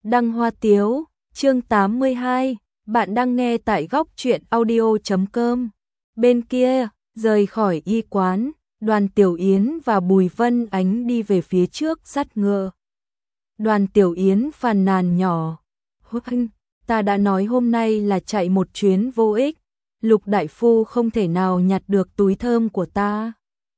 Đăng Hoa Tiếu, chương 82, bạn đang nghe tại góc truyện audio.com. Bên kia, rời khỏi y quán, Đoàn Tiểu Yến và Bùi Vân Ánh đi về phía trước dắt ngựa. Đoàn Tiểu Yến phàn nàn nhỏ, "Huynh, ta đã nói hôm nay là chạy một chuyến vô ích, Lục đại phu không thể nào nhặt được túi thơm của ta.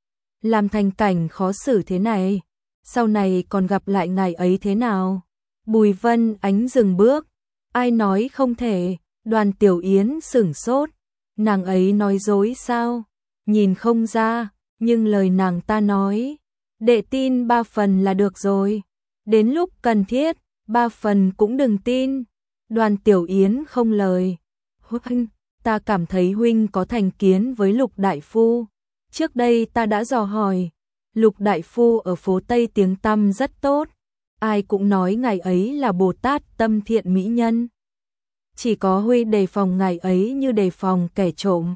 Làm thành cảnh khó xử thế này, sau này còn gặp lại ngài ấy thế nào?" Bùi Vân Ánh dừng bước, "Ai nói không thể?" Đoàn Tiểu Yến sửng sốt, "Nàng ấy nói dối sao? Nhìn không ra, nhưng lời nàng ta nói, đệ tin 3 phần là được rồi. Đến lúc cần thiết, 3 phần cũng đừng tin." Đoàn Tiểu Yến không lời, "Huynh, ta cảm thấy huynh có thành kiến với Lục đại phu. Trước đây ta đã dò hỏi, Lục đại phu ở phố Tây tiếng tăm rất tốt, ai cũng nói ngài ấy là Bồ Tát tâm thiện mỹ nhân. Chỉ có huy đề phòng ngài ấy như đề phòng kẻ trộm.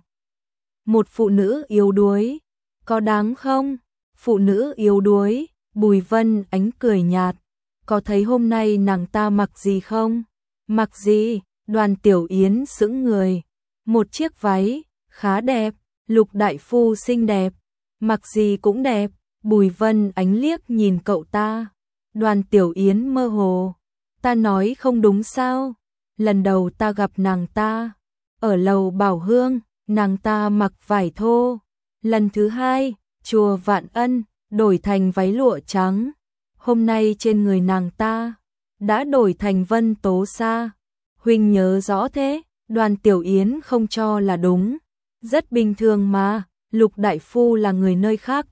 Một phụ nữ yếu đuối, có đáng không?" "Phụ nữ yếu đuối?" Bùi Vân Ánh cười nhạt, "Có thấy hôm nay nàng ta mặc gì không?" "Mặc gì?" Đoàn Tiểu Yến sững người, "Một chiếc váy, khá đẹp, Lục đại phu xinh đẹp, mặc gì cũng đẹp." Bùi Vân Ánh liếc nhìn cậu ta. Đoàn Tiểu Yến mơ hồ, "Ta nói không đúng sao? Lần đầu ta gặp nàng ta, ở lầu Bảo Hương, nàng ta mặc vải thô. Lần thứ hai, chùa Vạn Ân, đổi thành váy lụa trắng. Hôm nay trên người nàng ta, đã đổi thành vân tố sa. Huynh nhớ rõ thế?" Đoàn Tiểu Yến không cho là đúng. "Rất bình thường mà, Lục đại phu là người nơi khác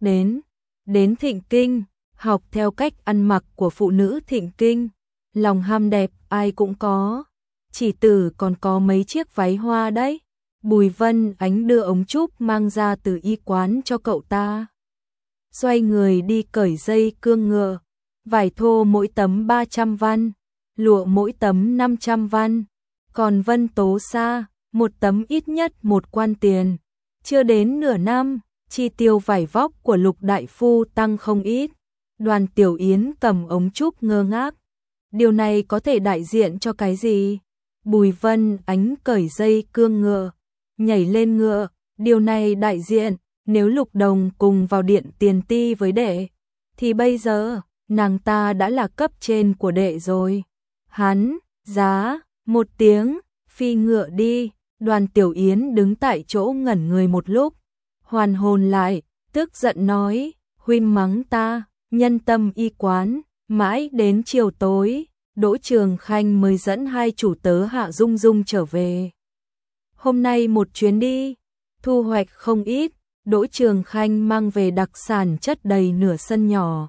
đến Thịnh Kinh, học theo cách ăn mặc của phụ nữ Thịnh Kinh. Lòng ham đẹp ai cũng có, chỉ tử còn có mấy chiếc váy hoa đấy." Bùi Vân Ánh đưa ống trúc mang ra từ y quán cho cậu ta. Xoay người đi cởi dây cương ngựa. Vải thô mỗi tấm 300 văn, lụa mỗi tấm 500 văn, còn vân tố sa, một tấm ít nhất 1 quan tiền. Chưa đến nửa năm, chi tiêu vải vóc của Lục đại phu tăng không ít. Đoàn Tiểu Yến cầm ống trúc ngơ ngác. Điều này có thể đại diện cho cái gì? Bùi Vân Ánh cởi dây cương ngựa, nhảy lên ngựa. Điều này đại diện, nếu Lục Đồng cùng vào điện tiền ti với đệ, thì bây giờ, nàng ta đã là cấp trên của đệ rồi. Hắn, giá, một tiếng, phi ngựa đi. Đoàn Tiểu Yến đứng tại chỗ ngẩn người một lúc, hoàn hồn lại, tức giận nói, "Huynh mắng ta." Nhân Tâm y quán, mãi đến chiều tối, Đỗ Trường Khanh mới dẫn hai chủ tớ Hạ Dung Dung trở về. Hôm nay một chuyến đi, thu hoạch không ít, Đỗ Trường Khanh mang về đặc sản chất đầy nửa sân nhỏ.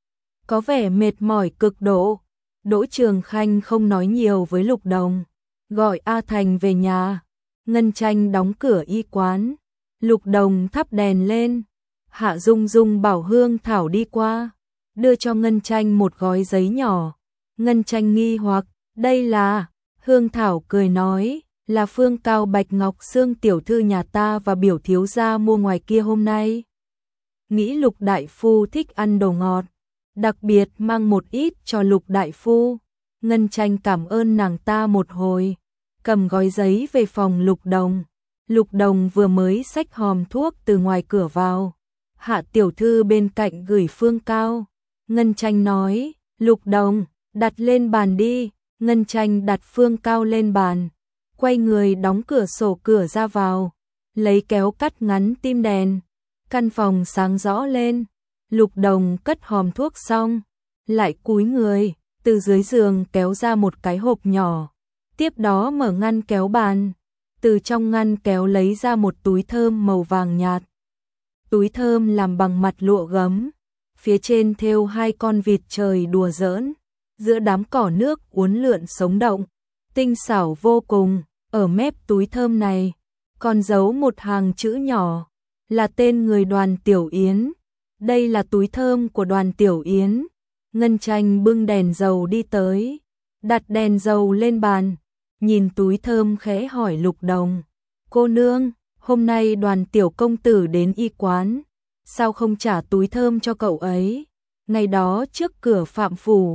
Có vẻ mệt mỏi cực độ, Đỗ Trường Khanh không nói nhiều với Lục Đồng, gọi A Thành về nhà. Ngân Tranh đóng cửa y quán, Lục Đồng thắp đèn lên. Hạ Dung Dung bảo Hương Thảo đi qua, đưa cho Ngân Tranh một gói giấy nhỏ. Ngân Tranh nghi hoặc, "Đây là?" Hương Thảo cười nói, "Là Phương Cao Bạch Ngọc Sương tiểu thư nhà ta và biểu thiếu gia mua ngoài kia hôm nay. Nghĩ Lục đại phu thích ăn đồ ngọt, đặc biệt mang một ít cho Lục đại phu." Ngân Tranh cảm ơn nàng ta một hồi, cầm gói giấy về phòng Lục Đồng. Lục Đồng vừa mới xách hòm thuốc từ ngoài cửa vào. Hạ tiểu thư bên cạnh gửi Phương Cao. Ngân Tranh nói, "Lục Đồng, đặt lên bàn đi." Ngân Tranh đặt Phương Cao lên bàn, quay người đóng cửa sổ cửa ra vào, lấy kéo cắt ngắn tim đèn. Căn phòng sáng rõ lên. Lục Đồng cất hòm thuốc xong, lại cúi người, từ dưới giường kéo ra một cái hộp nhỏ. Tiếp đó mở ngăn kéo bàn, từ trong ngăn kéo lấy ra một túi thơm màu vàng nhạt. Túi thơm làm bằng mặt lụa gấm, phía trên thêu 2 con vịt trời đùa giỡn, giữa đám cỏ nước uốn lượn sống động, tinh xảo vô cùng. Ở mép túi thơm này, còn giấu một hàng chữ nhỏ, là tên người Đoàn Tiểu Yến. Đây là túi thơm của Đoàn Tiểu Yến. Ngân Tranh bưng đèn dầu đi tới, đặt đèn dầu lên bàn, nhìn túi thơm khẽ hỏi Lục Đồng, "Cô nương, hôm nay Đoàn tiểu công tử đến y quán, sao không trả túi thơm cho cậu ấy? Ngày đó trước cửa Phạm phủ,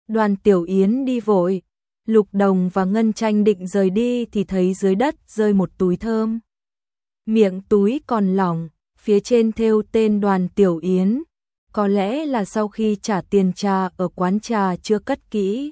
Đoàn Tiểu Yến đi vội, Lục Đồng và Ngân Tranh định rời đi thì thấy dưới đất rơi một túi thơm. Miệng túi còn lỏng, phía trên thêu tên Đoàn Tiểu Yến, có lẽ là sau khi trả tiền trà ở quán trà chưa cất kỹ.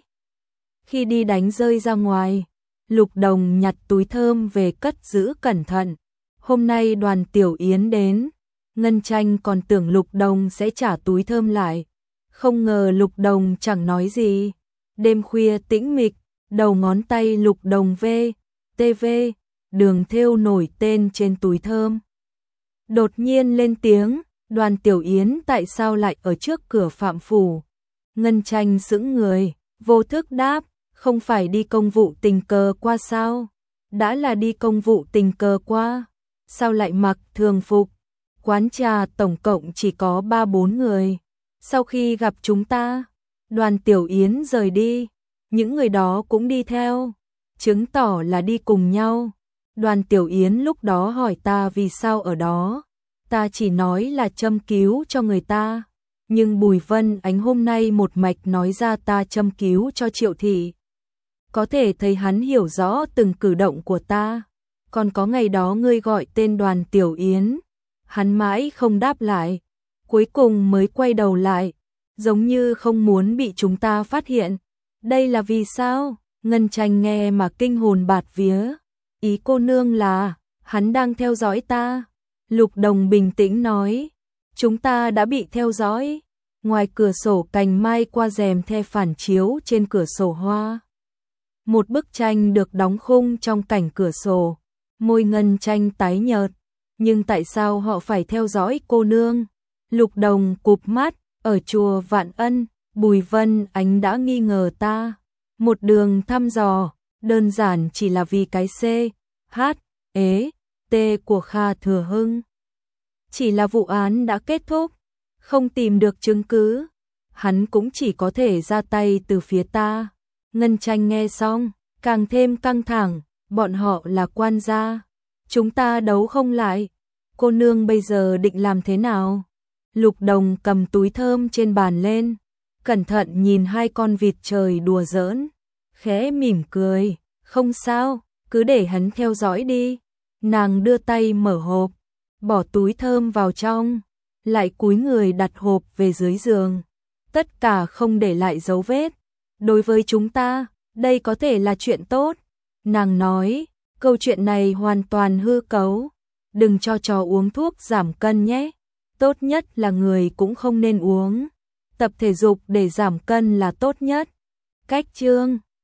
Khi đi đánh rơi ra ngoài, Lục Đồng nhặt túi thơm về cất giữ cẩn thận. Hôm nay Đoàn Tiểu Yến đến, Ngân Tranh còn tưởng Lục Đồng sẽ trả túi thơm lại. Không ngờ Lục Đồng chẳng nói gì. Đêm khuya tĩnh mịch, đầu ngón tay Lục Đồng TV, đường thêu nổi tên trên túi thơm. Đột nhiên lên tiếng, Đoàn Tiểu Yến tại sao lại ở trước cửa Phạm phủ? Ngân Tranh sững người, vô thức đáp, không phải đi công vụ tình cờ qua sao? Đã là đi công vụ tình cờ qua, sao lại mặc thường phục? Quán trà tổng cộng chỉ có 3-4 người. Sau khi gặp chúng ta, Đoàn Tiểu Yến rời đi, những người đó cũng đi theo, chứng tỏ là đi cùng nhau. Đoàn Tiểu Yến lúc đó hỏi ta vì sao ở đó, ta chỉ nói là châm cứu cho người ta, nhưng Bùi Vân Ánh hôm nay một mạch nói ra ta châm cứu cho Triệu thị. Có thể thấy hắn hiểu rõ từng cử động của ta. Còn có ngày đó ngươi gọi tên Đoàn Tiểu Yến, hắn mãi không đáp lại, cuối cùng mới quay đầu lại, giống như không muốn bị chúng ta phát hiện. Đây là vì sao? Ngân Tranh nghe mà kinh hồn bạt vía. Ý cô nương là, hắn đang theo dõi ta. Lục Đồng bình tĩnh nói, chúng ta đã bị theo dõi. Ngoài cửa sổ cành mai qua rèm the phản chiếu trên cửa sổ hoa. Một bức tranh được đóng khung trong cảnh cửa sổ, môi Ngân Tranh tái nhợt. Nhưng tại sao họ phải theo dõi cô nương? Lục Đồng cụp mắt, ở chùa Vạn Ân, Bùi Vân Ánh đã nghi ngờ ta. Một đường thăm dò, đơn giản chỉ là vì cái T của Kha Thừa Hưng. Chỉ là vụ án đã kết thúc, không tìm được chứng cứ, hắn cũng chỉ có thể ra tay từ phía ta. Ngân Tranh nghe xong, càng thêm căng thẳng, bọn họ là quan gia, chúng ta đấu không lại, cô nương bây giờ định làm thế nào? Lục Đồng cầm túi thơm trên bàn lên, cẩn thận nhìn hai con vịt trời đùa giỡn, khẽ mỉm cười, không sao, cứ để hắn theo dõi đi. Nàng đưa tay mở hộp, bỏ túi thơm vào trong, lại cúi người đặt hộp về dưới giường, tất cả không để lại dấu vết. Đối với chúng ta, đây có thể là chuyện tốt. Nàng nói, câu chuyện này hoàn toàn hư cấu, đừng cho chó uống thuốc giảm cân nhé. Tốt nhất là người cũng không nên uống. Tập thể dục để giảm cân là tốt nhất. Cách chương